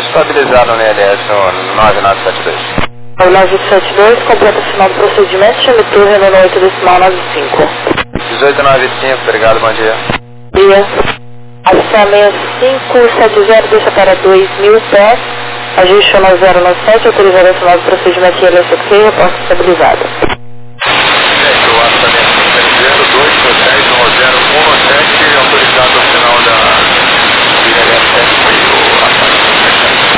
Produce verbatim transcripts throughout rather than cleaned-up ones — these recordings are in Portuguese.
estabilizado no L S no nove nove sete dois. O nove sete dois, completa o final do procedimento, chame turno no oito decimal nove cinco. dezoito noventa e cinco, obrigado, bom dia. Dia. Ação seis cinco sete zero, deixa para dois mil pés. Ajuste no zero nove sete, autorizado o final do procedimento de L S Q, reporte estabilizado. É, o assamento zero dois dez zero um sete, autorizado o final da L S Q e o assamento.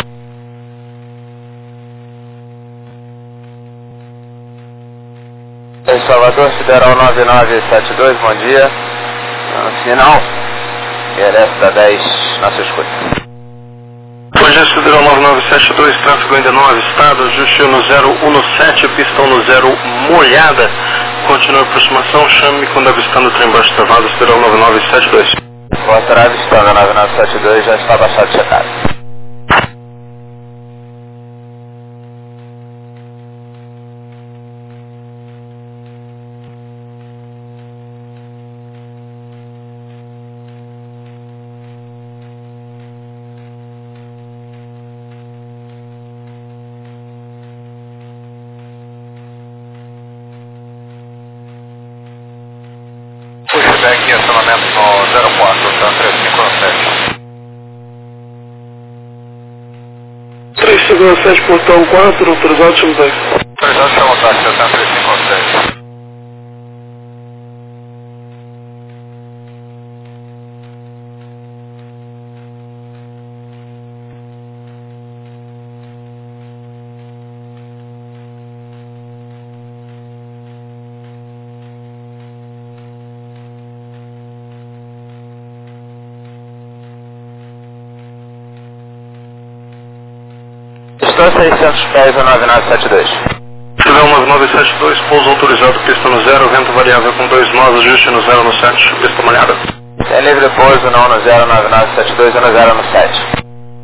Em Salvador, Sideral nove nove sete dois, bom dia. Sinal, L S da dez, na sua escuta. Bom dia, Sideral nove nove sete dois, tráfego ainda não avistado, ajuste no zero um sete, pistão no zero, molhada. Continue a aproximação, chame quando avistando o trem baixo travado, Sideral nove nove sete dois. O estará avistando a nove nove sete dois, já está baixado e checado. Pushback e acionamento no zero quatro, tá? três cinco sete. três cinco sete, portão quatro, autorizado, chame dois. Autorizado, chama o táxi, tá? três cinco sete. Estou seiscentos pés a nove nove sete dois. Sideral nove nove sete dois, pouso autorizado, pista no zero, vento variável com dois nós, ajuste no zero no sete, pista molhada. Tem livre pouso não no zero nove nove sete dois e no zero no sete.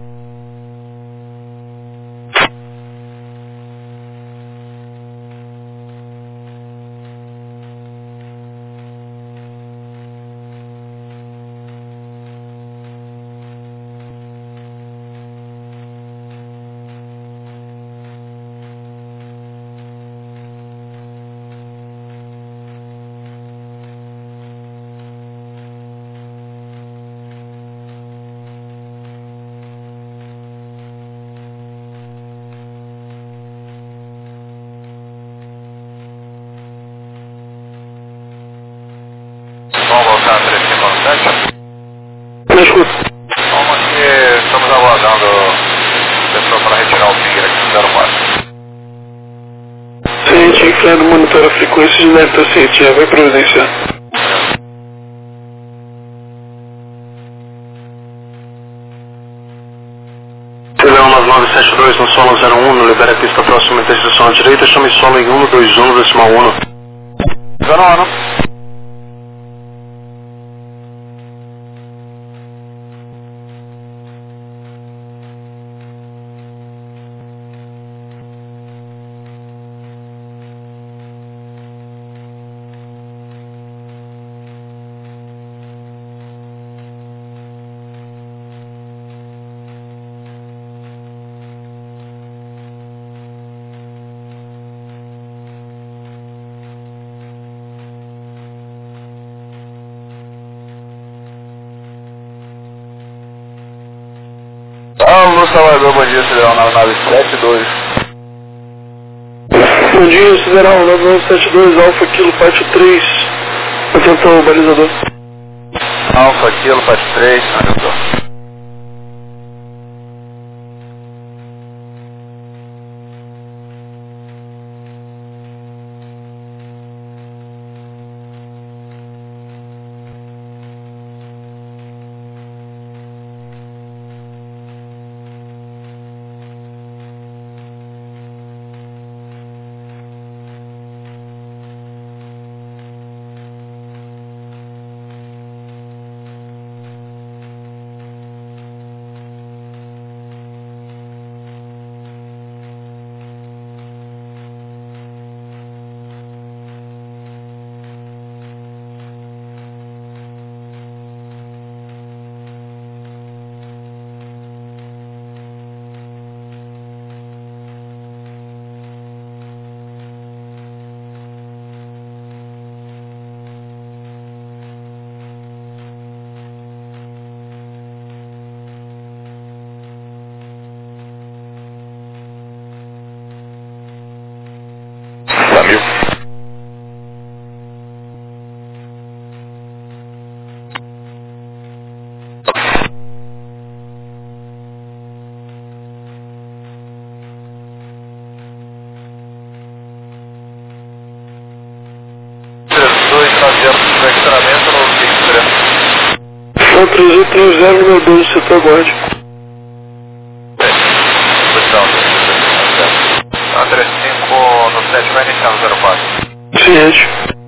Vamos voltar três cinco sete. Me escuta. Vamos aqui, estamos aguardando a pessoa para retirar o finger aqui no zero quatro. Ciente, inclinado, monitora a frequência de débito, ciente, já vai providenciar. Sideral nove nove sete dois, no solo zero um, no libera a pista próxima à interseção à direita, chame solo em um dois um, decimal um. zero um. Alô, Salvador, bom dia, Sideral nove nove sete dois. Bom dia, Sideral nove nove sete dois, Alfa Kilo, pátio três. Atenção, o balizador. Alfa Kilo, pátio três, atenção. Então, três oito três zero, número doze, setor guarde. Posição. A trinta e cinco no sete vai iniciar no zero quatro. Ciente.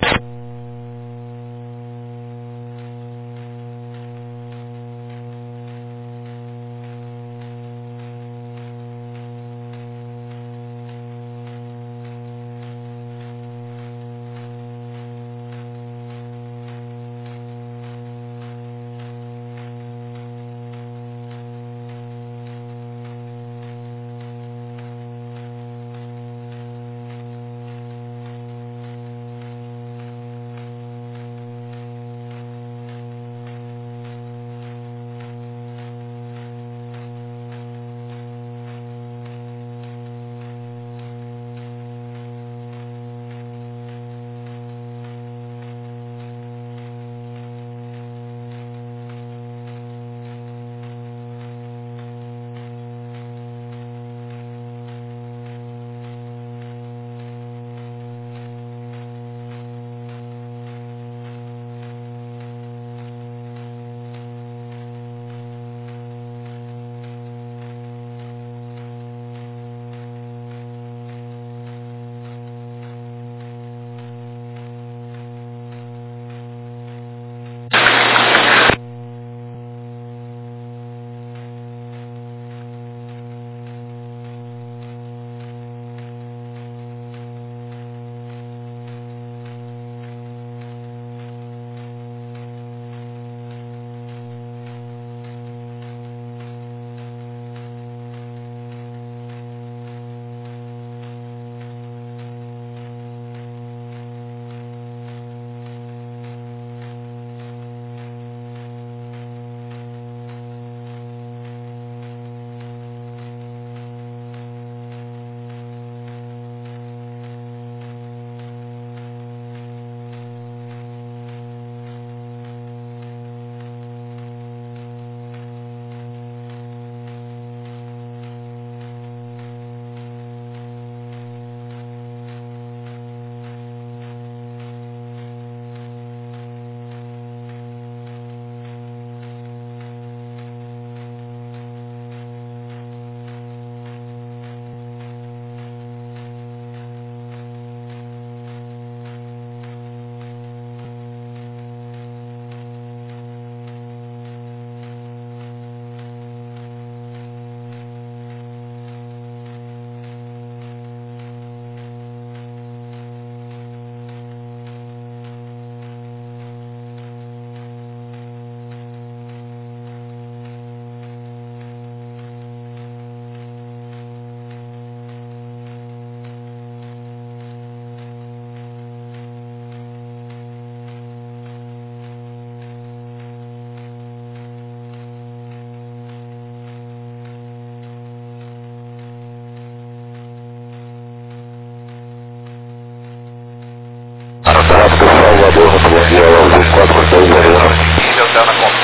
Salvador, bom dia, Alves quatro dois zero um. Hotel na conta.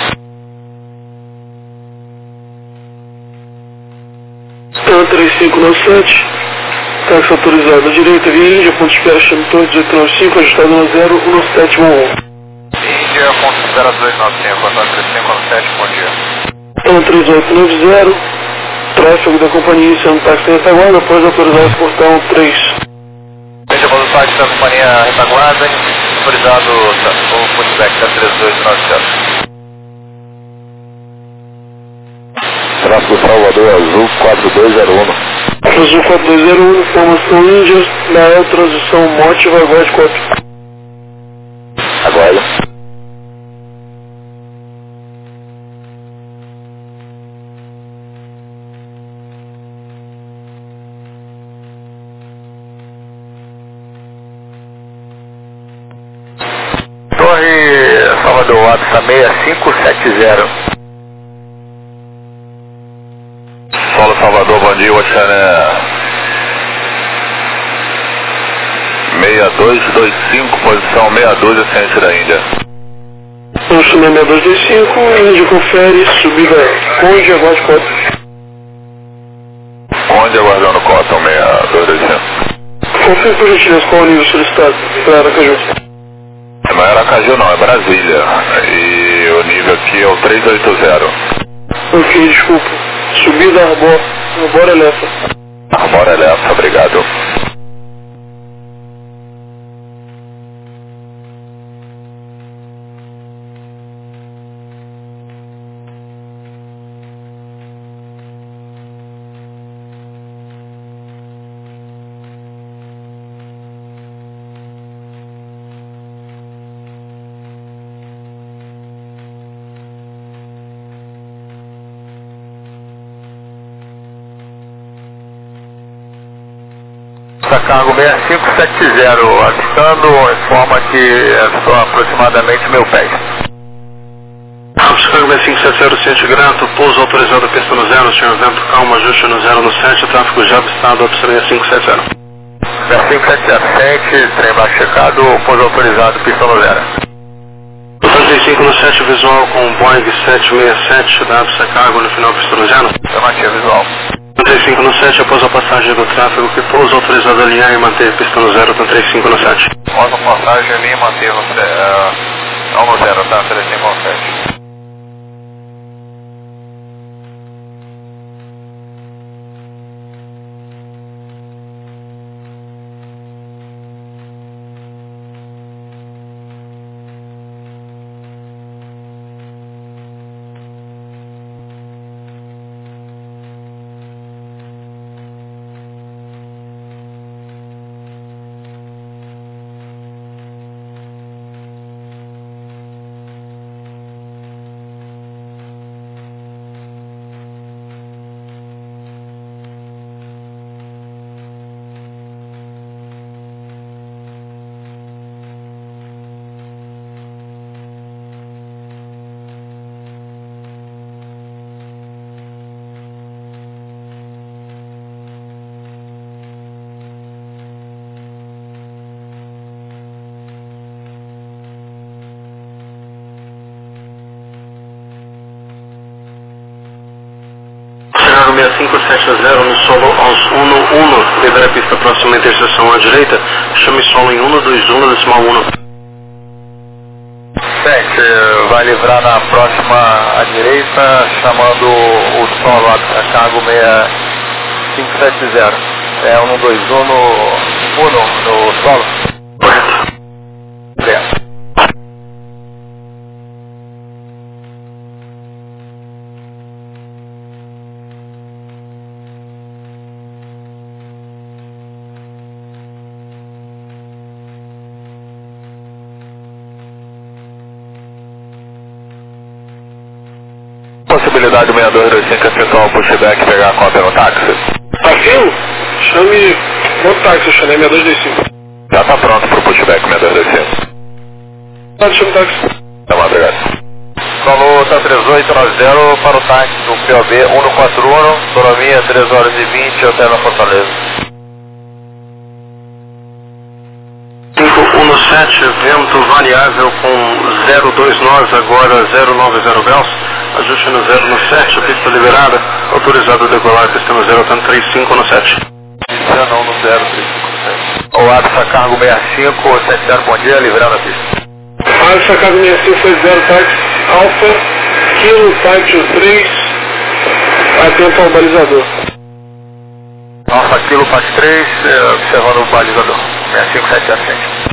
Então, três cinco nove sete, táxi autorizado à direita, via Índia, ponto de espera, chame torre dezoito nove cinco, ajustado no zero um sete um um. Índia, ponto de espera dois nove cinco, até três cinco nove sete, bom dia. Então, três oito nove zero, tráfego da companhia iniciando táxi retaguarda, após autorizado portão três. Veja o táxi da companhia retaguarda, autorizado o pushback da três dois nove sete. Tráfego Salvador, Azul quatro dois zero um. Azul quatro dois zero um, informação Índia, na aero transição Monte, Vaguard quatro. Aguarda. Torre Salvador, Atsa seis cinco sete zero. Solo Salvador, bom dia, Oceané. seis dois dois cinco, posição seis dois, ascendente da Índia. Oceané seis dois dois cinco, Índia confere, subida Conde, aguarde quatro. Conde, aguardando Cotton, seis dois dois cinco. Confere por gentileza qual o nível solicitado para Aracaju. Não é Aracaju não, é Brasília. E o nível nível aqui é o três oito zero. Ok, desculpa. Subida Arbor, Arbor Elefa. Arbor Elefa, obrigado. Cargo seis cinco sete zero, avistando, informa que são aproximadamente mil pés. Cargo seis cinco sete zero, ciente grato, pouso autorizado, pista no zero, senhor vento calma, ajuste no zero no sete, tráfego já avistado, opção seis cinco sete zero. seis cinco sete zero, ciente, trem baixo checado, pouso autorizado, pista no zero. seis cinco no sete, visual com Boeing sete seis sete, dado cargo no final, pista no zero. Afirmativo, visual. três cinco no sete, após a passagem do tráfego, que pouso autorizado a alinhar e manter pista no zero, tá três cinco no sete. Após a passagem ali e manter no zero, não no zero, tá três cinco no sete. seis cinco sete zero no solo aos um um, libera a pista próxima à interseção à direita, chame solo em um dois um, decimal um. Sete, vai livrar na próxima à direita, chamando o solo a cargo seis cinco sete zero. É um dois um no um no solo. Correto. Certo. Possibilidade seis dois dois cinco efetuar o pushback e pegar a cópia no táxi? Afirmo? Chame outro táxi, eu chamei seis dois dois cinco. Já está pronto para o pushback seis dois dois cinco. Pode chamar o táxi. Tá bom, obrigado. Falou, tá três oito nove zero para o táxi do P O B um quatro um, Sorominha, três horas e vinte, hotel na Fortaleza. cinco um sete, vento variável com zero dois nove, agora zero nove zero graus, ajuste no zero no sete, pista liberada, autorizado a decolar, pista no zero, tá três cinco no sete. Já não no zero, três cinco no sete. O Alfa Cargo seis cinco sete zero, bom dia, livrando a pista. Alfa Cargo seis cinco sete zero, táxi, Alfa, Kilo, táxi três, atento ao balizador. Alfa Kilo, táxi três, observando o balizador, seis cinco sete zero, sete.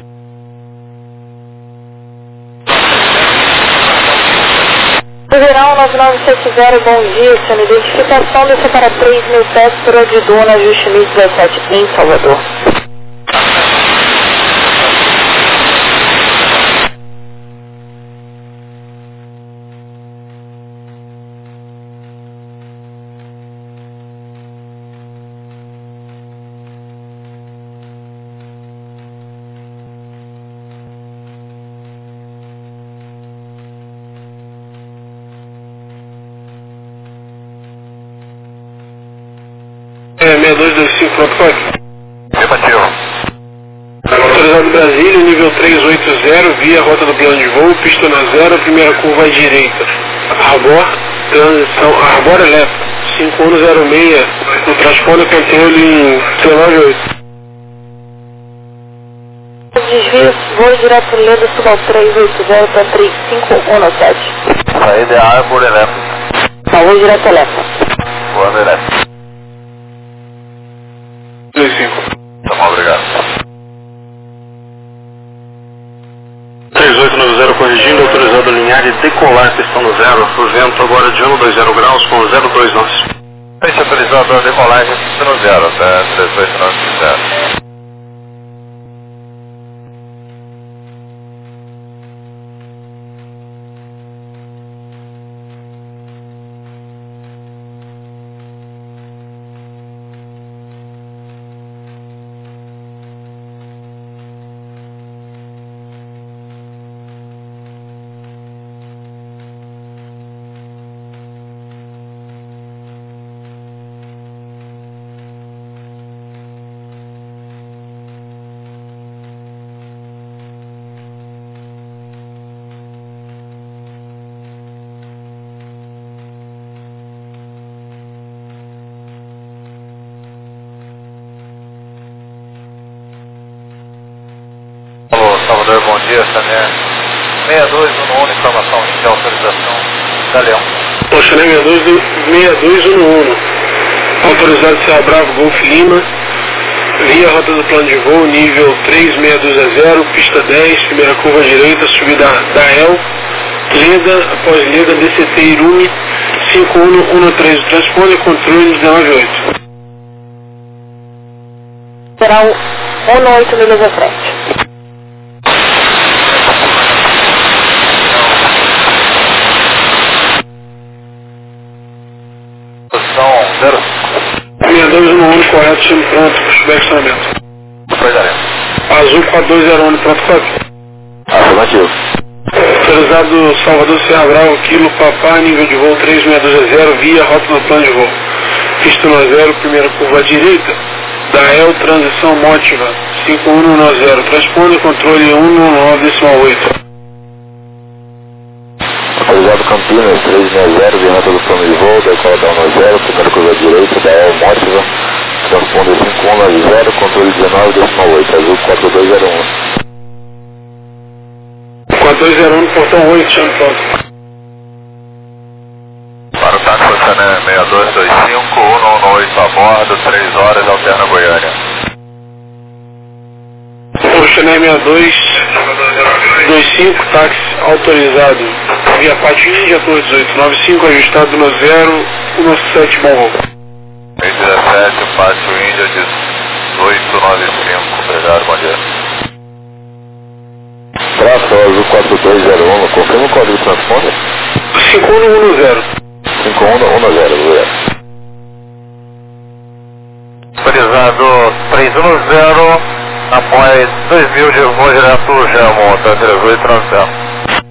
Ribeirão nove nove sete zero, bom dia, senhor. Identificação desse para três mil pés por Odidona, ajuste mil e dezessete em Salvador. É, seis dois dois cinco, pronto, pode? Afirmativo. Autorizado Brasília, nível três oito zero, via rota do plano de voo, pista na zero, primeira curva à direita. Arbor, transição, Arbor Elefa, cinco um zero seis, no transponder controle em dezenove oito. Desvio, voo direto Leda, Subal três oito zero para três cinco um sete. Saída é Arbor Elétrica. Não, voo direto Elétrica. Voando Elétrica. dois cinco. Tá bom, obrigado. três oito nove zero corrigindo, autorizado a alinhar e decolar, pistão no zero. O vento agora de um dois zero graus com zero dois nós. Peixe autorizado a decolagem, pista no zero, até três oito nove zero. Salvador, bom dia, Chané seis dois um um, informação de autorização da Leão. O Chané seis dois um um, autorizado C A Bravo Golf Lima, via rota do plano de voo, nível três seis dois zero, pista dez, primeira curva à direita, subida da El, Leda, após Leda, D C T Irume, cinco um um três, transponder, controle dezenove oito. Será um oito milhas à frente. Zero. seis dois um um, correto, sendo pronto para subir estacionamento. Depois daremos. Azul quatro dois zero um, pronto, quatro. Afirmativo. Autorizado Salvador Serra Bravo, Kilo Papá, nível de voo três seis dois zero, via rota do plano de voo. Pista no zero, primeira curva à direita, da El, transição Mótiva, cinco um um zero, transponder, controle um um nove oito. Autorizado Campinas, três seis zero, via rota do plano de voo, decola da um zero, primeira curva à direita, da El Mótiva, transponder cinco um nove zero, controle dezenove oito, azul quatro dois zero um. quatro dois zero um, portão oito, chame pronto. Para o táxi, Chané seis dois dois cinco, um um oito a bordo, três horas, alterna Goiânia. O Chané seis dois dois cinco, táxi autorizado, via Pátio Índia, Torre dezoito nove cinco, ajustado no zero um sete, bom voo. seis dezessete, Pátio Índia, dezoito nove cinco, obrigado, bom dia. Traço azul quatro dois zero um, confirma o código de transponder? cinco um um zero. cinco um um zero, obrigado. Autorizado três um zero, após dois mil de voo direto Gelmo, tá três oito nove zero.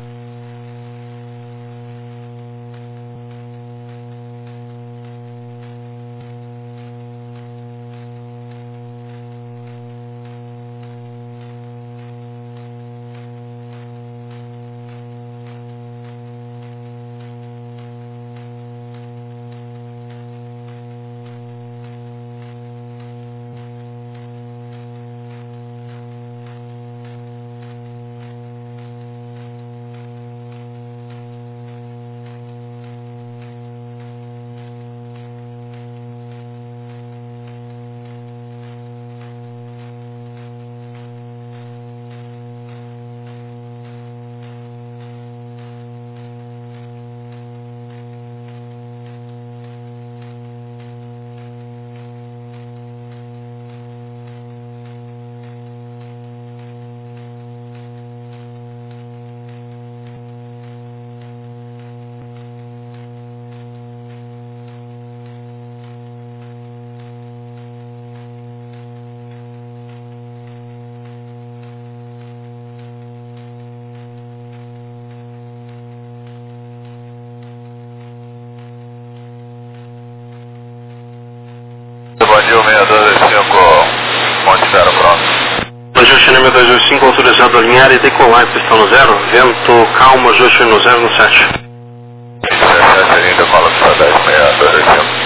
Bandido seis dois cinco, Monte Zero, pronto. Bandido Chané seis dois dois cinco, autorizado a alinhar e decolar, pistão no zero, vento calmo, ajuste no zero no sete. dezessete, ainda fala para dez, seis dois dois cinco.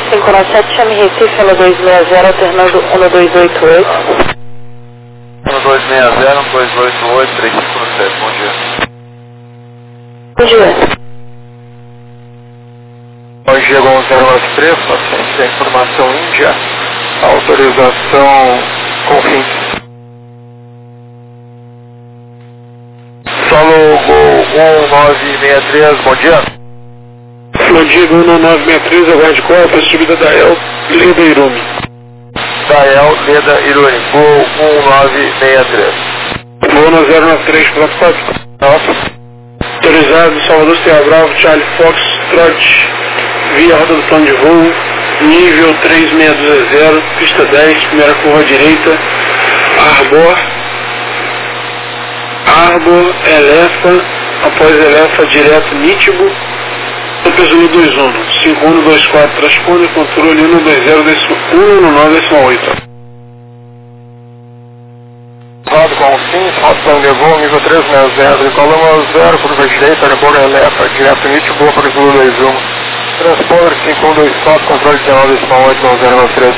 cinco nove sete, chame Recife um dois seis zero, alternando um dois oito oito. um dois seis zero, um dois oito oito, três cinco sete, bom dia. Bom dia. Bom dia, Gonçalo zero nove três, paciente da informação Índia, autorização com fim. Solo Gol um nove seis três, bom dia. Bom dia, Gol um nove seis três, aguarde Copa, subida da El, Leda Irumi. Dael, Leda Iruni, Gol um nove seis três. Gol zero nove três, pronto, pode. Nossa. Autorizado, Salvador Serra Bravo, Charlie Fox, Trot, via roda do plano de voo, nível três seis dois zero, pista dez, primeira curva à direita, Arbor, Arbor, Elefa, após Elefa, direto Nítibo, peso um dois um, cinco um dois quatro, transpone, controle um dois zero, um nove oito. Lado com fim, faltando de voo, nível três seis zero, coluna zero, curva direita, Arbor, Elefa, direto Nítibo, peso um dois um. Transponder cinco um dois quatro, controle dezenove, oito um zero nove três.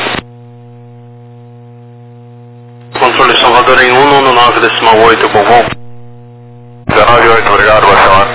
Controle Salvador em um um nove oito, bom voo. dezenove oito, obrigado, boa semana.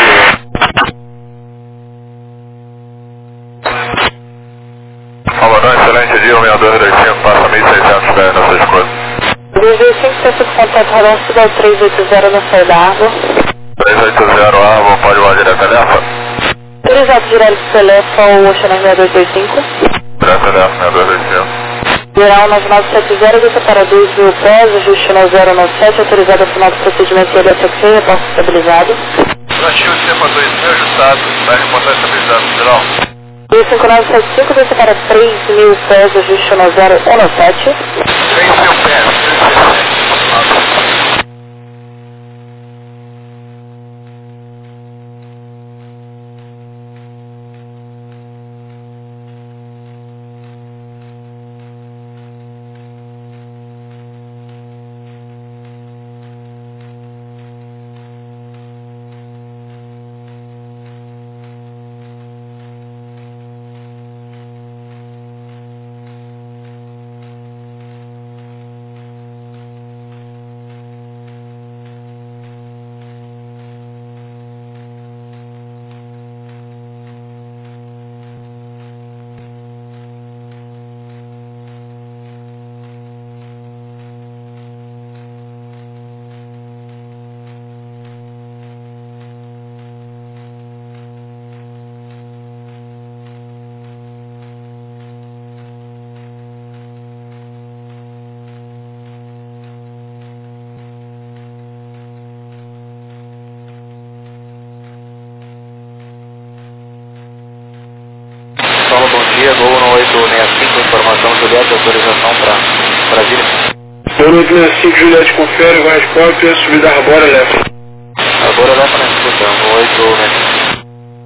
Salvador, excelente dia, um seis dois dois cinco, passa mil e seiscentos pés nessa escolha. dois dois cinco, tenta de contato radar, cidade três oito zero na saída da água. três oito zero, Árvore, pode voar direto Elefa? Autorizado direto do telefone, Oceanar seis dois dois cinco. Direto Elefa, seis dois dois cinco. Geral nove nove sete zero, desça para dois mil pés, ajuste no zero nove sete, autorizado ao final do procedimento de L S Q, reposto estabilizado. Brasil, Cepa dois mil, ajustado, vai reportar estabilizado, geral. dois cinco nove sete cinco, desça para três mil pés, ajuste no zero um sete. três mil pés, excelente. Solo, bom dia, Gol um oito seis cinco, informação Juliette, autorização para Brasília. Gol oito seis cinco, Juliette, confere, vai cópia, subida Arbor, Elefa. Arbor, Elefa na execução, oito seis cinco.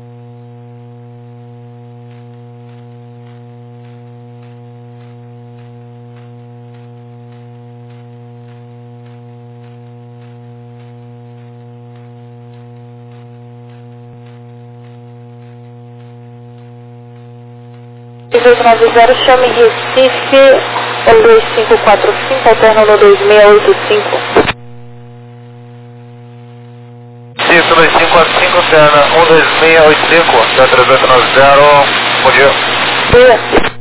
seis oito nove zero, chame Recife um dois cinco quatro cinco, alterna no dois seis oito cinco. Isso, dois cinco quatro cinco, alterna um dois seis oito cinco, da três oito nove zero, bom dia. Dia.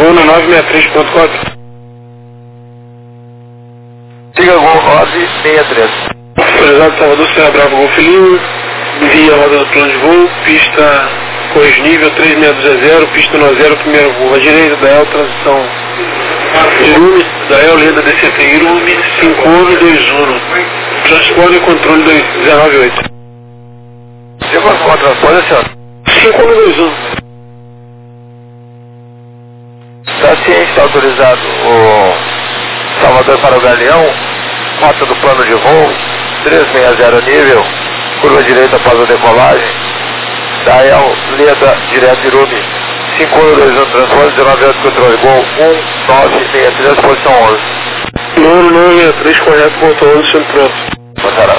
Uno nove seis três ponto quatro. Siga Gol nove seis três. Autorizado Salvador, Serra Bravo, Golf Lima, via roda do plano de voo, pista correio nível três seis dois zero, pista nove zero, primeiro voo, à direita da E L, transição Irume, da E L, linda D C T Irume, cinco um dois um, transponder e controle dezenove oito. De qual for transponder, senhor? cinco um dois um. Está ciente, está autorizado o Salvador para o Galeão, rota do plano de voo, trezentos e sessenta nível, curva direita após a decolagem, da E L, Leda, direto Irume, cinco um dois um, transponder, dezenove oito, controle, Gol um nove seis três, posição onze. nove nove seis três, correto, ponto onze, sempre pronto. Passará.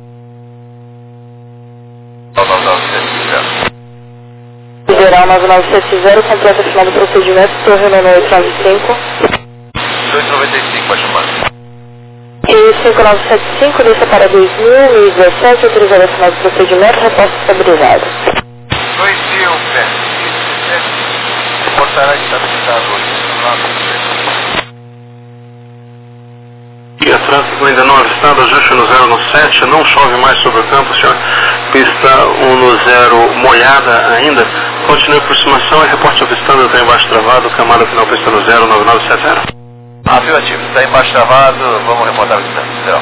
nove nove sete zero. Federal nove nove sete zero, completa final do procedimento, torre Nono oito nove cinco. dois noventa e cinco, baixa mais. E cinco nove sete cinco, deixa para dois mil e dezessete, autorizado final do procedimento, reposto estabilizado. dois mil, reportará que está habilitado hoje. E a trânsito ainda não avistado, ajuste no zero no sete, não chove mais sobre o campo, senhor. Pista um no zero molhada ainda. Continue a aproximação e reporte avistando, está embaixo travado, camada final pista no zero nove nove sete zero. Afirmativo, está embaixo travado, vamos reportar a distância, geral.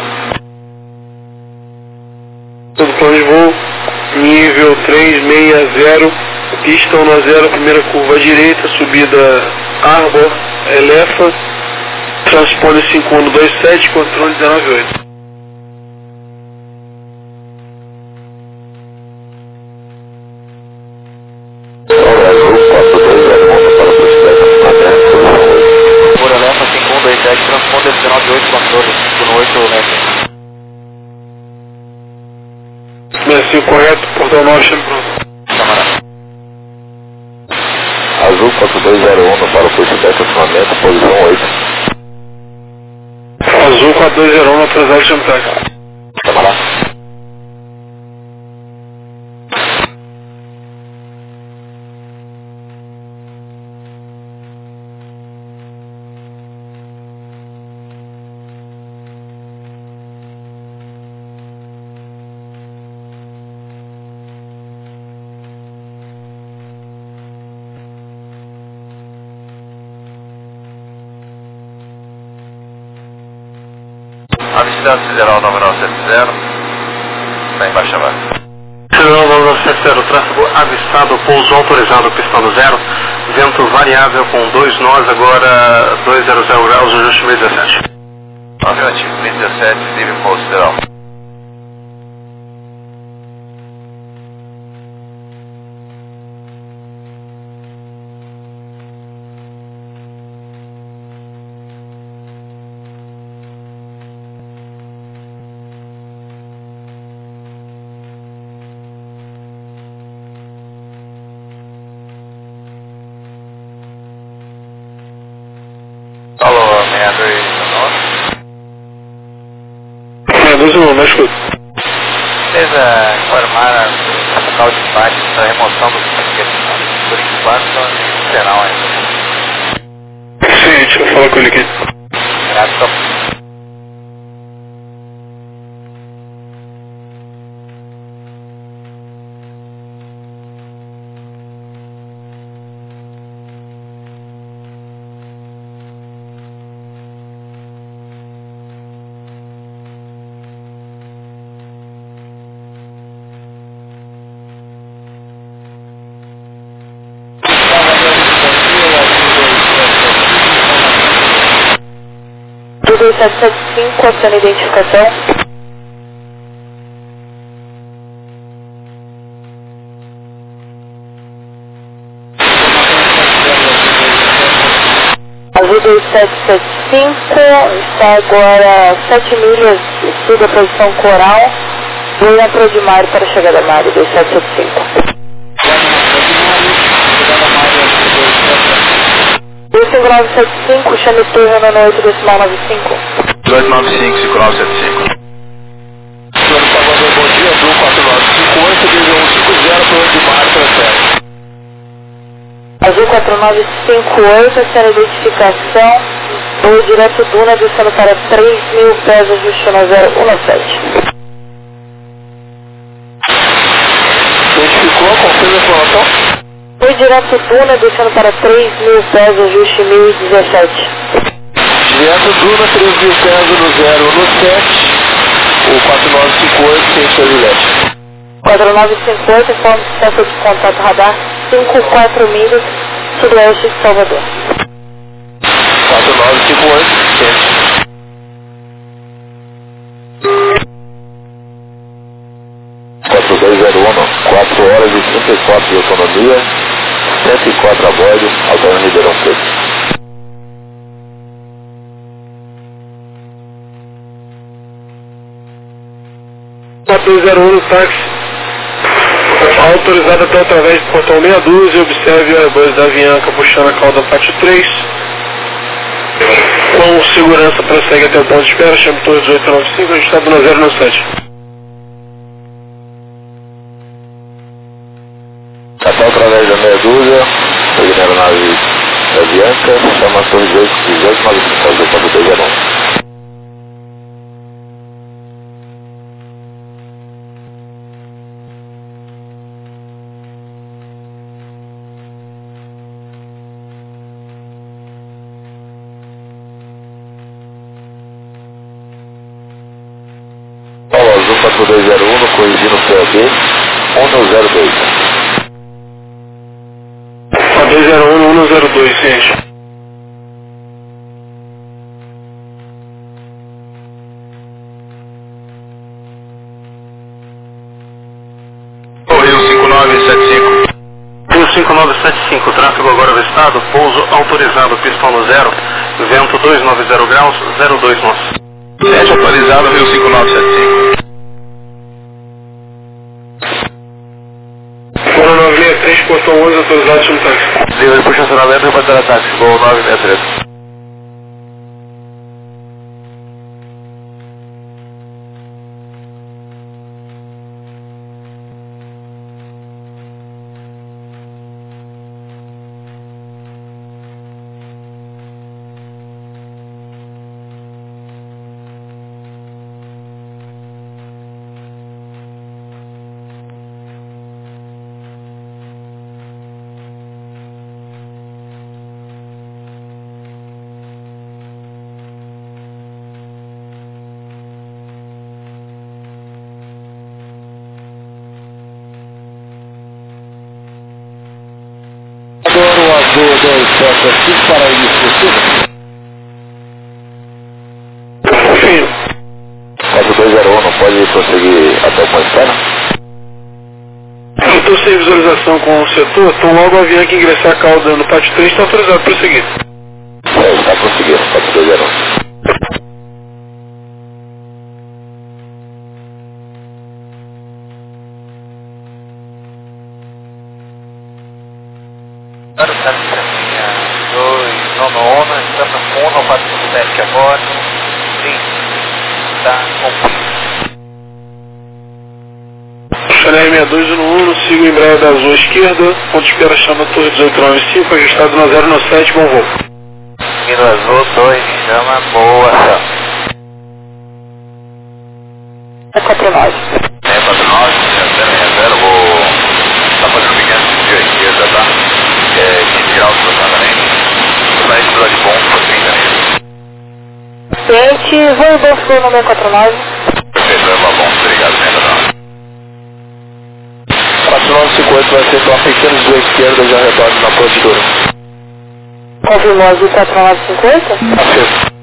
Todo plano de voo, nível três seis zero, pista um zero, primeira curva à direita, subida Arbor, Elefa, transponder cinco um dois sete, controle dezenove oito. Por Elefa cinco um dois sete, transponder dezenove oito, controle, turno oito, Messi. Messi, correto, portão nove, chame pronto. Camarada. Azul quatro dois zero um para o curso de estacionamento, posição oito. Azul quatro dois zero um, atrasado, chame táxi. Camarada. A distância federal nove nove sete zero, está embaixo travado. Federal nove nove sete zero, tráfego avistado, pouso autorizado, pistão no zero, vento variável com dois nós, agora dois zero zero graus, ajuste meio dezessete. Afirmativo, meio dezessete, nível pouso federal. Alô, seis dois nove. seis dois um, não escuto. Precisa informar o local de empate da remoção dos brinquedos. Por enquanto, será ainda. Sim, deixa eu falar com ele aqui. Graças. dois sete sete cinco, aciona a identificação. Azul dois sete sete cinco, está agora sete milhas sul da posição coral, Goiânia para o Mário para a chegada da Mário, dois sete sete cinco. dois cinco nove sete cinco, chame torre Nono oito decimal nove cinco. dois nove cinco, cinco nove sete cinco. Senhor Salvador, bom dia, Azul quatro nove cinco oito, nível um cinco zero, para o Edmar, transfere. Azul quatro nove cinco oito, essa identificação, voo direto Duna, descendo para três mil pés, ajuste no zero um sete. Identificou, confirma a informação? Voo direto Duna, descendo para três mil pés, ajuste mil e dezessete. Direto Duna, três mil pés no zero um sete, o quatro nove cinco oito, ciência Juliette. quatro nove cinco oito, informe distância de contato radar cinco quatro milhas, sudoeste de Salvador. quatro nove cinco oito, ciência. quatro dois zero um, quatro horas e trinta e quatro de autonomia, cento e quatro a bordo, Altair Ribeirão Preto. quatro dois zero um, táxi. Autorizado até através do portão meia dúzia, observe o Airbus da Avianca puxando a cauda pátio três. Com segurança prossegue até o ponto de espera, chame torre dezoito noventa e cinco, registrado no zero nove sete. Até através da meia dúzia, seguindo a aeronave da Avianca, chama a torre dezoito noventa e cinco, Azul quatro dois zero um. Azul quatro dois zero um, corrigindo o C O B, um zero dois. quatro dois zero um, um zero dois, ciente. Rio cinco nove sete cinco. Rio cinco nove sete cinco, tráfego agora avistado, pouso autorizado, pistão no zero, vento dois nove zero graus, zero dois nós. sete atualizado, Rio cinco nove sete cinco. quatro nove seis três, portão onze, autorizado, chama táxi. Livre por estacionamento e rebatida táxi, voo nove seis três. Azul dois sete cinco para início possível. Sim. quatro dois zero um, não pode prosseguir até o ponto externo? Eu estou sem visualização com o setor, então logo o avião que ingressar a cauda no pátio três está autorizado para prosseguir. É, está prosseguindo, quatro dois zero um. dois, nono ono, estamos com um quatro cinco sete a bordo. Sim, está concluído. Chanel sessenta e dois no um, siga o Embraer da Azul à esquerda, ponto de espera chama torre dezoito noventa e cinco, ajustado no zero nove sete, bom voo. Seguindo Azul, dois, chama, boa ação. É quatro nove. É quatro nove, zero seis zero, vou estar fazendo um pequeno desvio à esquerda, tá? É, quinze graus aproximadamente. Vai estudar de bom, por trinta metros. Ciente, voo do Sul número quatro nove. Perfeito, é bom, obrigado, né, quatro nove cinco oito vai ser para pequeno desvio à esquerda, já retorno na prontidura. Confirmou Azul quatro nove cinco oito? Afirmo.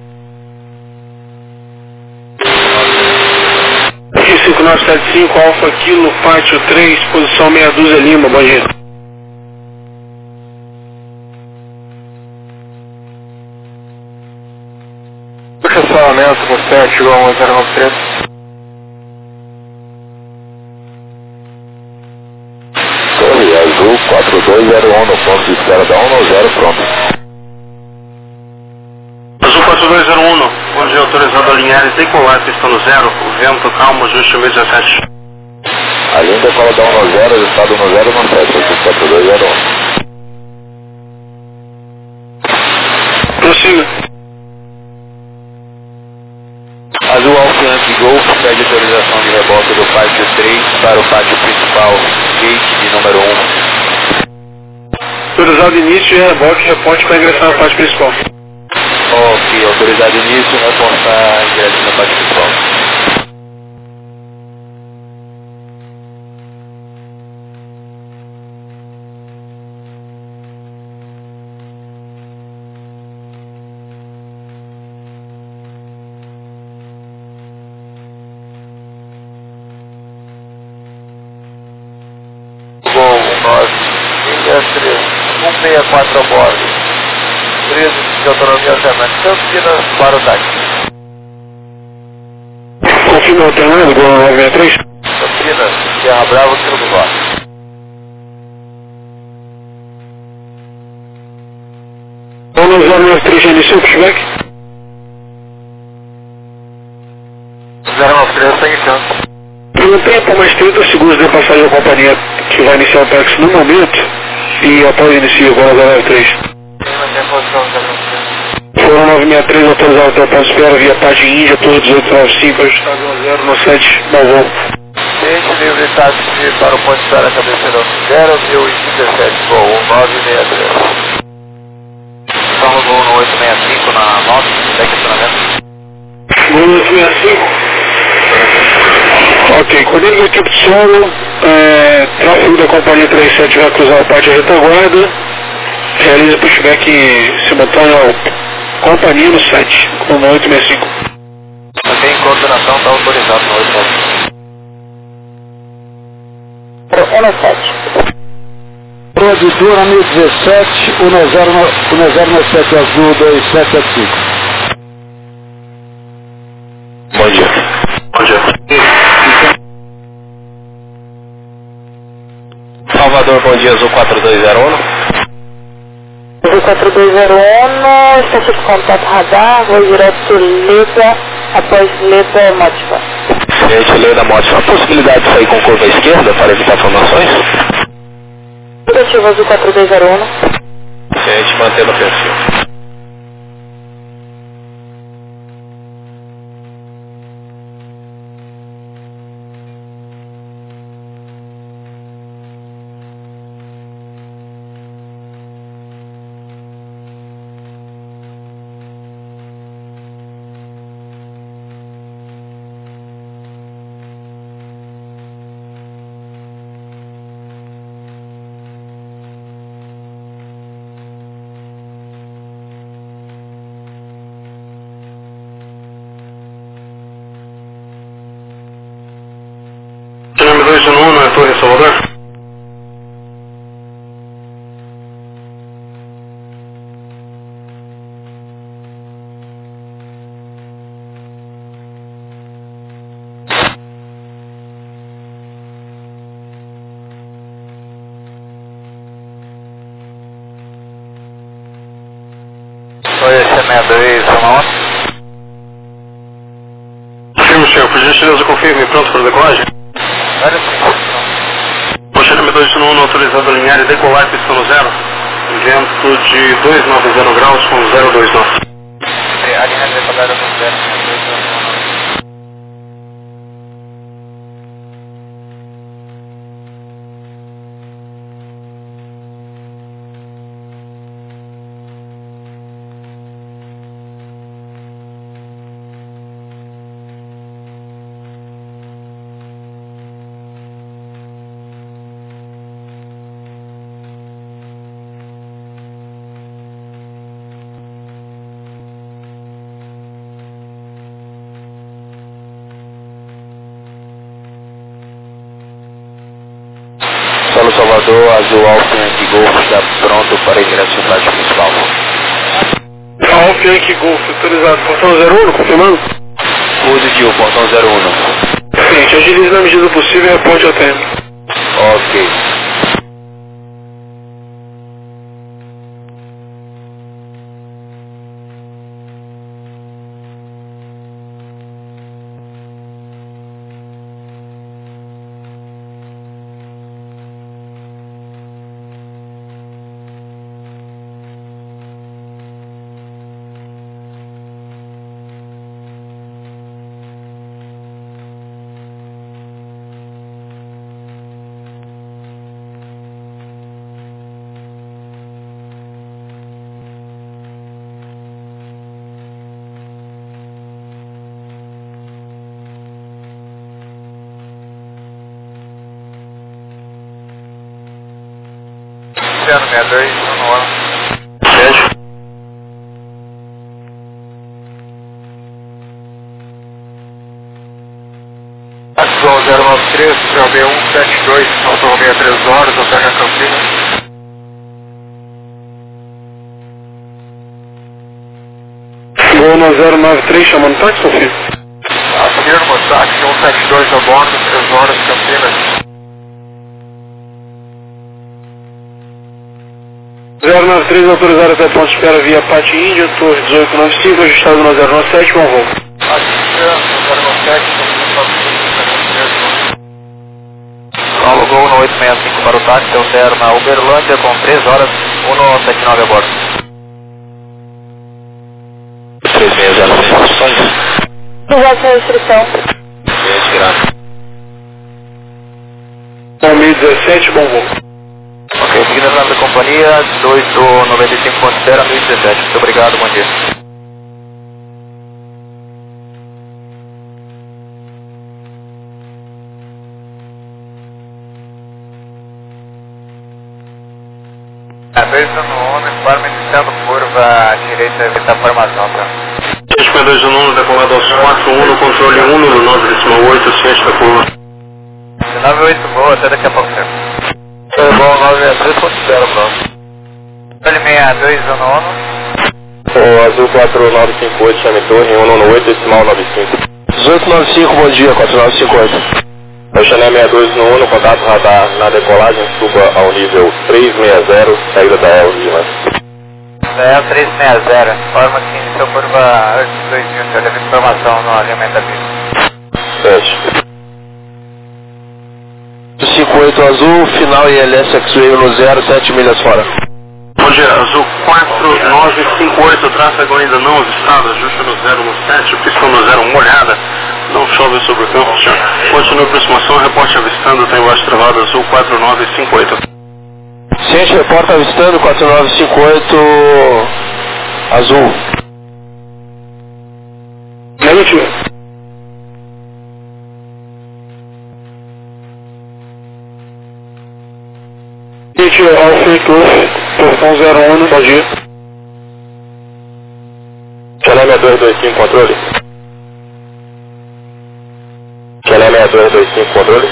cinco nove sete cinco, Alfa Kilo, Pátio três, posição meia dúzia Lima, bom dia. Estacionamento com sete, um zero nove três. Torre Azul quatro dois zero um, no ponto de espera da um zero, pronto. Azul quatro dois zero um, bom dia, autorizado a alinhar e decolar, pistão no zero, vento calmo, ajuste mil e dezessete. A linha decola da um zero, estado no zero no sete, Azul quatro dois zero um. gate de número um. Autorizado início e reboque, reporte para ingressar na parte principal. Ok, autorizado início, reportar ingresso na parte principal. Gol nove, linha três, cento e sessenta e quatro a bordo, treze de autonomia alternante, Campinas para o táxi. Confirma alternado, Gol nove sessenta e três. Campinas, Sierra Bravo, Kilo do Norte. Gol nove sessenta e três, já iniciou o pushback? zero nove três, está iniciando. Pelo tempo, mais trinta segundos de passagem da companhia que vai iniciar o táxi no momento e após inicio o Gol nove sessenta e três. Foram nove sessenta e três autorizados até o ponto de espera via página Índia, Torre dezoito noventa e cinco, ajustado um zero no sete, bom voo. Gente livre táxi para o ponto de espera cabeceira zero mil e dezessete, Gol nove sessenta e três. Estamos no oito sessenta e cinco na nove, estacionamento. Gol oito sessenta e cinco. Ok, coordenando a equipe de solo, é, tráfego da companhia trinta e sete vai cruzar a parte da retaguarda, realiza pushback simultâneo ao companhia no site, com o oito sessenta e cinco. Também coordenação está autorizado no oito sete. Pro um sete. Produtora mil dezessete, um zero nove sete azul dois sete sete cinco. Bom dia. Bom dia. Salvador, bom dia, Azul quatro dois zero um. Azul quatro dois zero um, estação de contato radar, vou direto Leda, após Leda Mótiva. Gente, Leda Mótica, a possibilidade de sair com curva à esquerda para evitar formações? Negativo Azul quatro dois zero um. Gente, mantendo o perfil. Número dois um na Torre Salvador. Oi, esse é sessenta e dois, vamos. Confirme, senhor. Por gentileza, confirme. Pronto para decolagem? Poxa, dois um autorizado a alinhar e decolar pistão no zero. Vento de duzentos e noventa graus com zero dois nove. Alinhar e decolar no zero. Solo Salvador, Azul Alfa Yankee Golf está pronto para ingresso no parte principal. Alfa Yankee Golf, autorizado. Portão zero um, confirmando? Positivo, portão zero um. Gente, agilize na medida do possível e reporte ao tempo. Ok. zero seis dois um um. Sérgio. Azul zero nove três, P B um sete dois, Alfa Romeo três horas, Alberga Campinas. Gol no zero nove três, chamando táxi, Sofia? Afirma, táxi um sete dois a bordo, três horas, Campinas. zero nove três, autorizado até ponto de espera via Pati Índia, Torre dezoito noventa e cinco, ajustado no zero nove sete, bom voo. zero nove sete, Paulo Gol no oito seis cinco para o táxi, altera na Uberlândia com três horas, um sete nove a bordo. três seis zero seis, instruções. Obrigado pela instrução. Retirado. um mil e dezessete, bom voo. Ok, seguindo a nome da companhia, dois do noventa e cinco ponto zero, mil e dezessete. Muito obrigado, bom dia. A dois no um, informe iniciando curva à direita, evitar formação, tá? Sérgio dois no um, decolado aos quatro um, no controle um, no nove decimal oito, ciente da curva. nove oito, boa, até daqui a pouco tempo. Foi bom, nove seis três ponto zero, pronto. Controle sessenta e dois no nono. O Azul quatro nove cinco oito, chame torre um nove oito, decimal nove cinco. dezoito noventa e cinco, bom dia, quatro nove cinco oito. Eu Chané sessenta e dois no um, no contato radar na decolagem, suba ao nível trezentos e sessenta, saída da Elvis de Lance. É o trezentos e sessenta, forma que iniciou curva antes dois mil, senhor, deve informação no alinhamento da pista. sete. cinco oito Azul, final I L S X-Ray no zero, sete milhas fora. Bom dia, Azul quatro nove cinco oito, tráfego ainda não avistado, ajuste no zero no sete, pistão no zero molhada, não chove sobre o campo, senhor. Continua a aproximação, reporte avistando, tem embaixo travado, Azul quatro nove cinco oito. Ciente, reporta avistando, quatro nove cinco oito Azul. Negativo. Gente, Alfa Heitor, portão zero um, bom dia. Chané sessenta e dois dois cinco, controle. Chané sessenta e dois dois cinco, controle.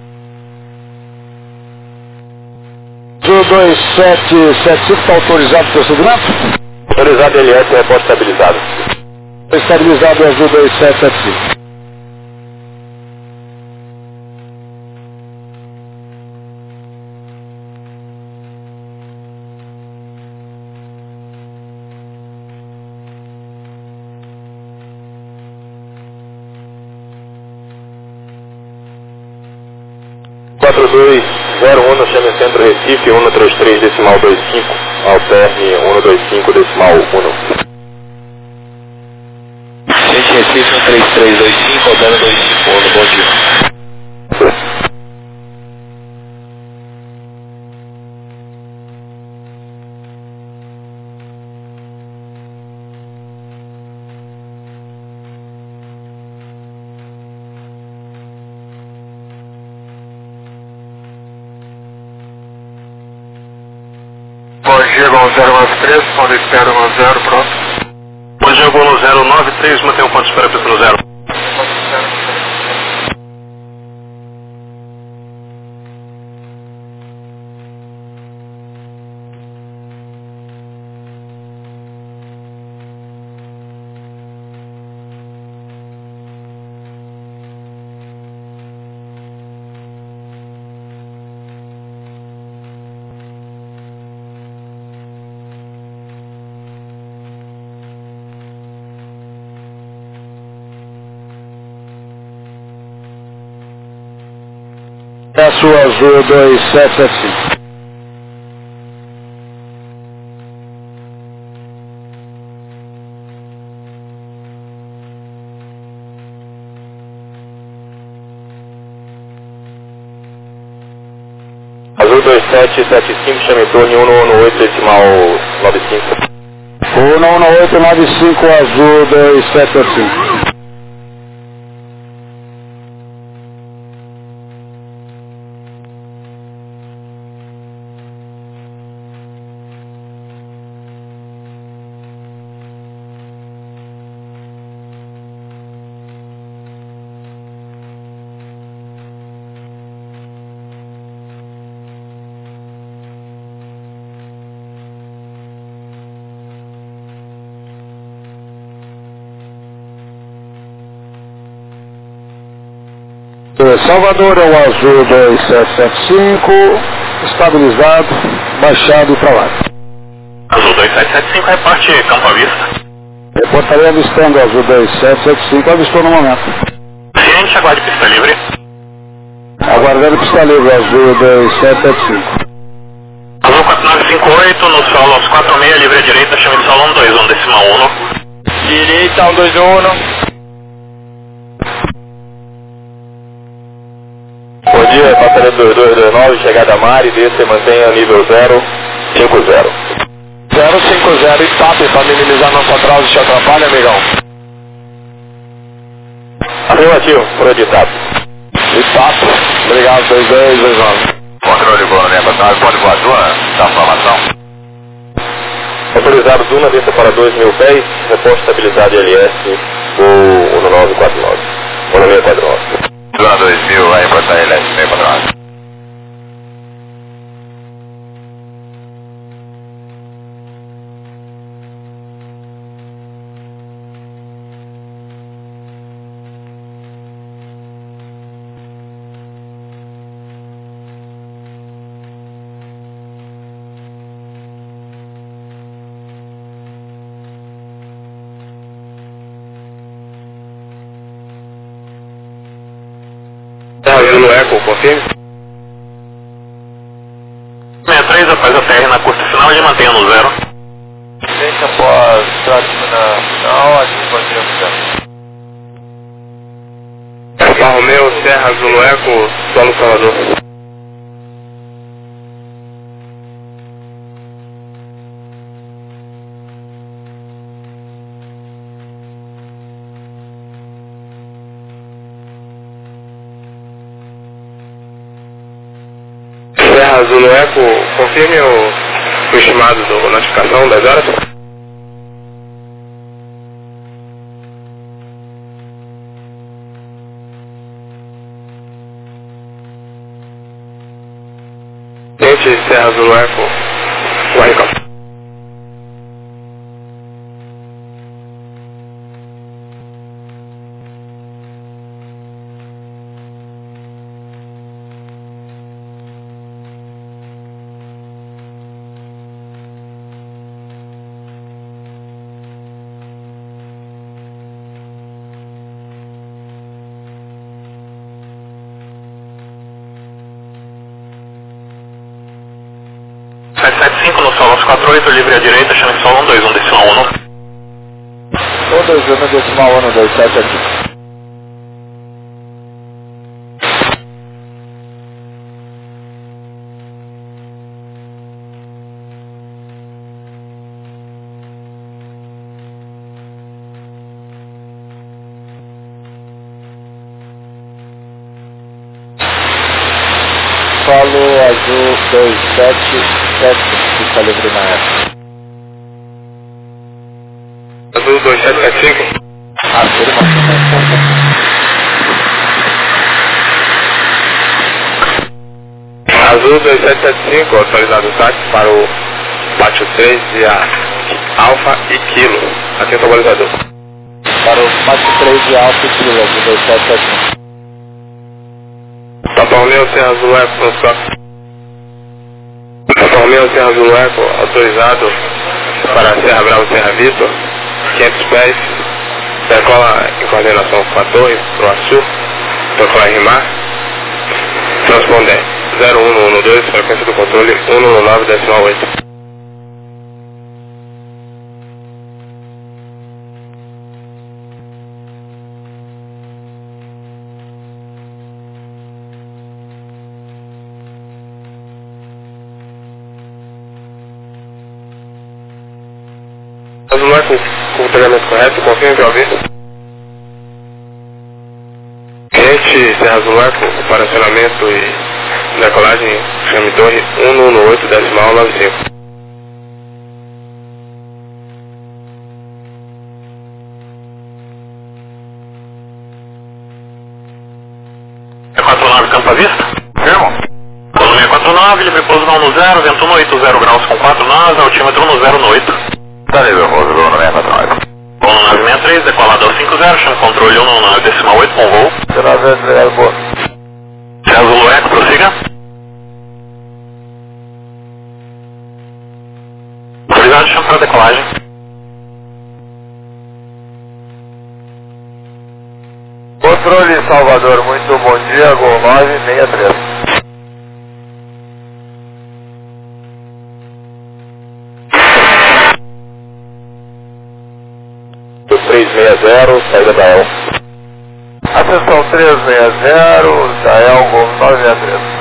Azul dois sete sete cinco, está autorizado o procedimento? Autorizado L S, reporte estabilizado. Estabilizado Azul dois sete sete cinco. quatro dois zero um, no chame centro Recife, um três três decimal vinte e cinco, alterne um dois cinco decimal um. Ciente, Recife um três três dois cinco, alterne dois cinco um, bom dia. Bom dia, Gol zero nove três, ponto espera no zero, pronto. Bom dia, Gol no zero nove três, mantém o ponto de espera pista no zero. Peço Azul dois sete sete cinco. Azul dois sete sete cinco, chame torre um nove oito decimal nove cinco. um nove oito nove cinco Azul dois sete sete cinco. Salvador é o azul dois sete sete cinco, estabilizado, baixado para lá. Azul dois sete sete cinco, reparte campo à vista. Reportaria avistando o azul dois sete sete cinco, avistou no momento. Ciente, aguarde pista livre. Aguardando pista livre, azul dois sete sete cinco. Azul quatro nove cinco oito, no solo aos quatro seis, livre à direita, chame de solo um dois um decimal um. Direita um dois um. Bom dia, passageiro dois dois dois nove, chegada a Mari, desça e mantenha nível zero cinco zero. zero cinco zero, estape para minimizar nosso atraso, te atrapalha, amigão. Afirmativo, por editado. Estape, obrigado, dois dois dois nove. Controle Colônia, tá? Pode voador da formação. Autorizado Duna, desça para dois mil pés, reposto estabilidade L S, o um nove quatro nove. um nove quatro nove. Duna dois mil, vai botar L S seis quatro nove. Azul Eco, confirme. sessenta e três, após a T R na curta final, ele mantenha no zero. Gente, após próximo na final, a gente pode ir Alfa Romeo, Serra Azul Eco, solo Salvador. Serra Azul Eco, confirme o, o estimado da notificação das horas. Gente, Serra Azul Eco, Guaricão. sete sete cinco, no solo aos quatro oito, livre à direita, chame de solo um dois um decimal um. um dois um decimal um dois sete sete cinco. Solo azul dois sete sete, pista livre na época. Azul dois sete sete cinco. Afirmação. Azul dois sete sete cinco, autorizado o táxi para o Pátio três de a Alfa e Kilo. Atento ao balizador. Para o Pátio três de Alfa e Kilo, azul dois sete sete cinco. Papa Romeo, Serra Azul Eco, Francisco. Papa Romeo, Serra Azul Eco, autorizado para a Serra Bravo, Serra Vitor, quinhentos pés, decola em coordenação com a torre, pro Açu, decola em Rimar, transpondente zero um um dois, frequência do controle um um nove decimal oito. Azul Eco, com o treinamento correto, confirme para ouvir. Cliente Serra Azul Eco, para acionamento e decolagem, chame torre um um oito decimal nove cinco. quatro nove, campo à vista? Firmo? Colônia quatro nove, livre pouso não no zero, vento no oito, zero graus com quatro nós, altímetro no zero no oito. Tá livre, pouso, Colônia quatro nove. Voo no nove sessenta e três, decolado ao cinco zero, chame controle um nove decimal oito com voo. dezenove, obrigado, boa. Zulu Eco, prossiga. Autorizado, chama para decolagem. Controle Salvador, muito bom dia, Gol nove seis três. três seis zero, saída da El. Atenção três seis zero, da El, Gol nove seis três.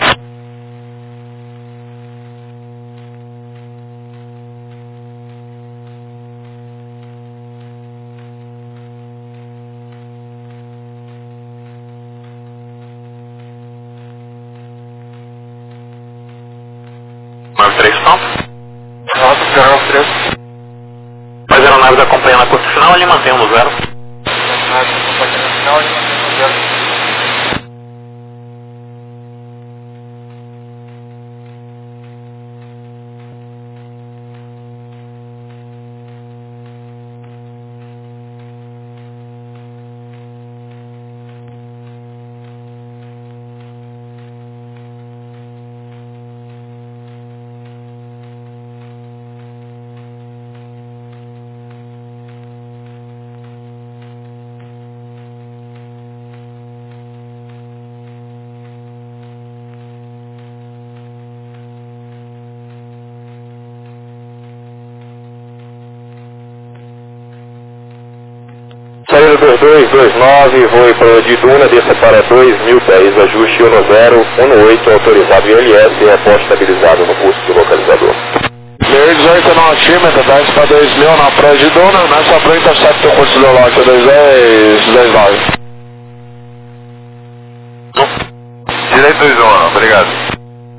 nove três pontos. Nossa, zero três. Mas a aeronave acompanha na curta final, ele mantém no zero. Aeronave acompanha na final, ele mantém no zero. Saída dois dois dois nove, voo para de Duna, desça para dois mil pés, ajuste um zero um oito, autorizado I L S, reporte estabilizado no curso do localizador. Leir dezoito no altímetro, desce para dois mil na praia de Duna, nessa frente intercepta o curso do localizador dois dez dois nove. Direito dois um, obrigado.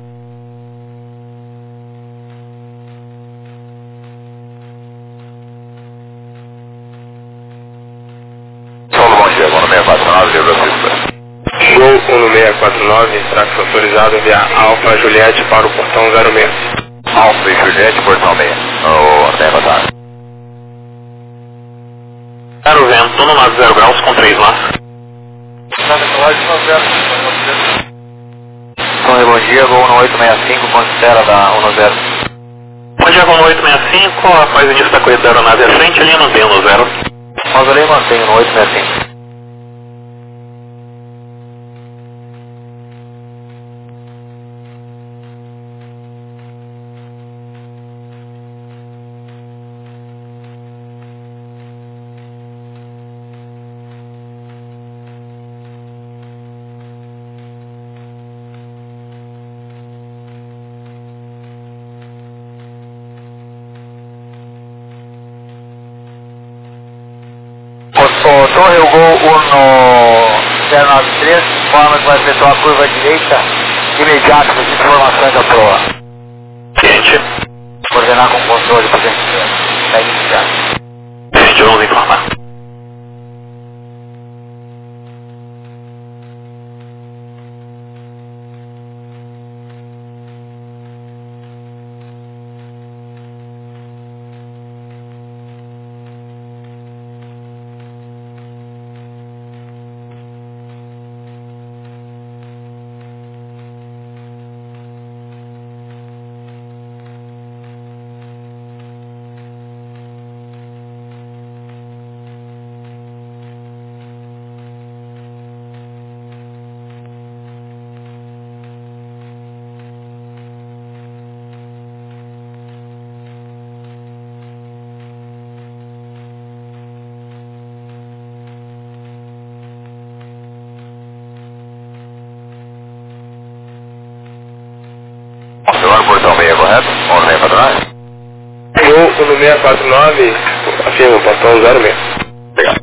Gol um seis quatro nove, tráfego autorizado via Alfa Juliette para o portão zero seis. Alfa e Juliette, portão seis. Ô, André, boa tarde. Zero vento, no nove zero graus com três laços. Na decolagem, nove zero. Então, bom dia, Gol no oito seis cinco, considera da um zero. Bom dia, Gol no oito seis cinco, após o início da corrida da aeronave à frente, linha mantém no zero. Mausolei mantenho no oito seis cinco. O Torre, o Gol um zero nove três, forma que vai efetuar a curva direita imediata para as informações da proa. Ciente. Coordenar com o controle, por gentileza. Está iniciado. Ciente, vamos informar. Senhor, portão seis, correto? um seis para trás. Gol um seis quatro nove, afirma, portão zero seis. Obrigado.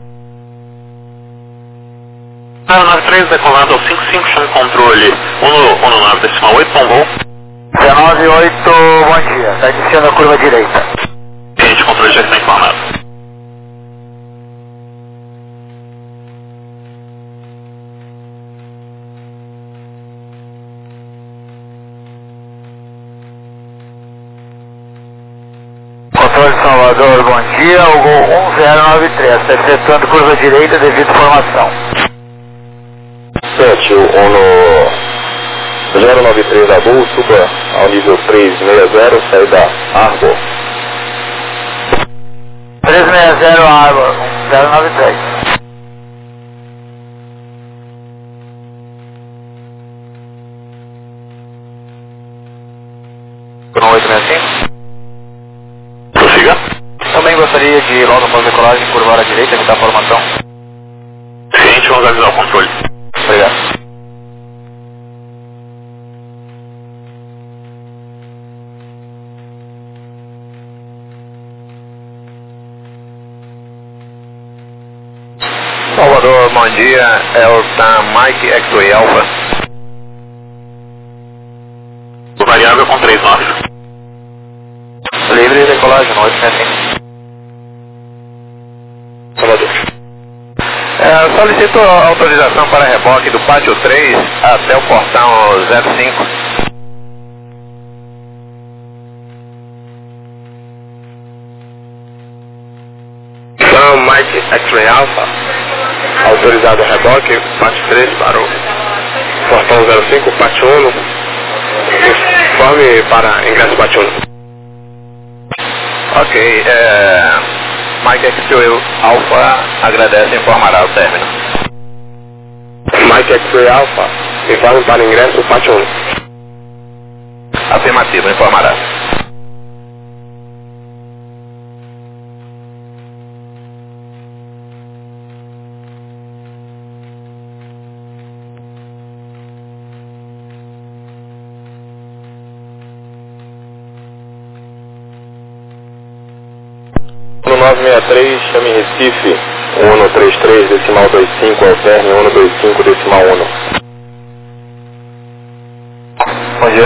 Aeronave três, decolado ao cinco cinco, chame controle um no nove decimal oito, bom voo. dezenove oito, bom dia. Está iniciando a curva direita. Ciente, controle já está informado. Controle Salvador, bom dia. O Gol um zero nove três, está efetuando curva direita devido à formação. Sete, um no zero nove três da Gol, suba ao nível três seis zero, saída Arbor. três seis zero Arbor, zero nove três. oito seis cinco. Prossiga. Também gostaria de, logo após a decolagem, curvar à direita, evitar a formação. Ciente, vamos avisar o controle. Obrigado. Salvador, bom dia. É o tá Mike X-Ray Alpha. O variável com três nove. Livre decolagem, oito seis cinco. Salvador. É, solicito autorização para reboque do pátio três até o portão zero cinco. São Mike X-Ray Alpha. Autorizado reboque, pátio três para o portão zero cinco, pátio um. Informe para ingresso pátio um. Ok, é... Mike X-Ray Alpha agradece e informará o término. Mike X-Ray Alpha, informe para ingresso pátio um. Afirmativo, informará. nove seis três, chame Recife, um um três três, decimal vinte e cinco, alterne um um dois cinco, decimal um. Bom dia.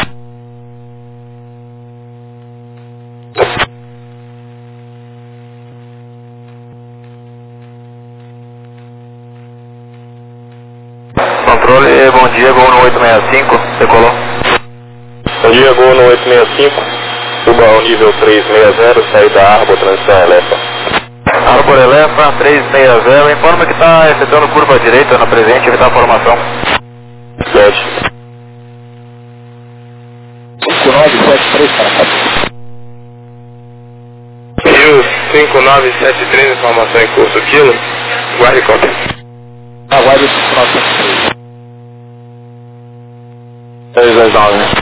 Controle, bom dia, Gol no oito seis cinco, decolou. Bom dia, Gol no oito seis cinco. Suba ao nível três seis zero, saída Arbor, transição Elefa. Arbor Elefa, três seis zero, informa que está efetuando curva à direita na presente, evitar a formação. sete. cinco nove sete três para cá. Rio cinco nove sete três, informação em curso, quilo. Guarde cópia. Aguarde cinco nove sete três. três dois nove.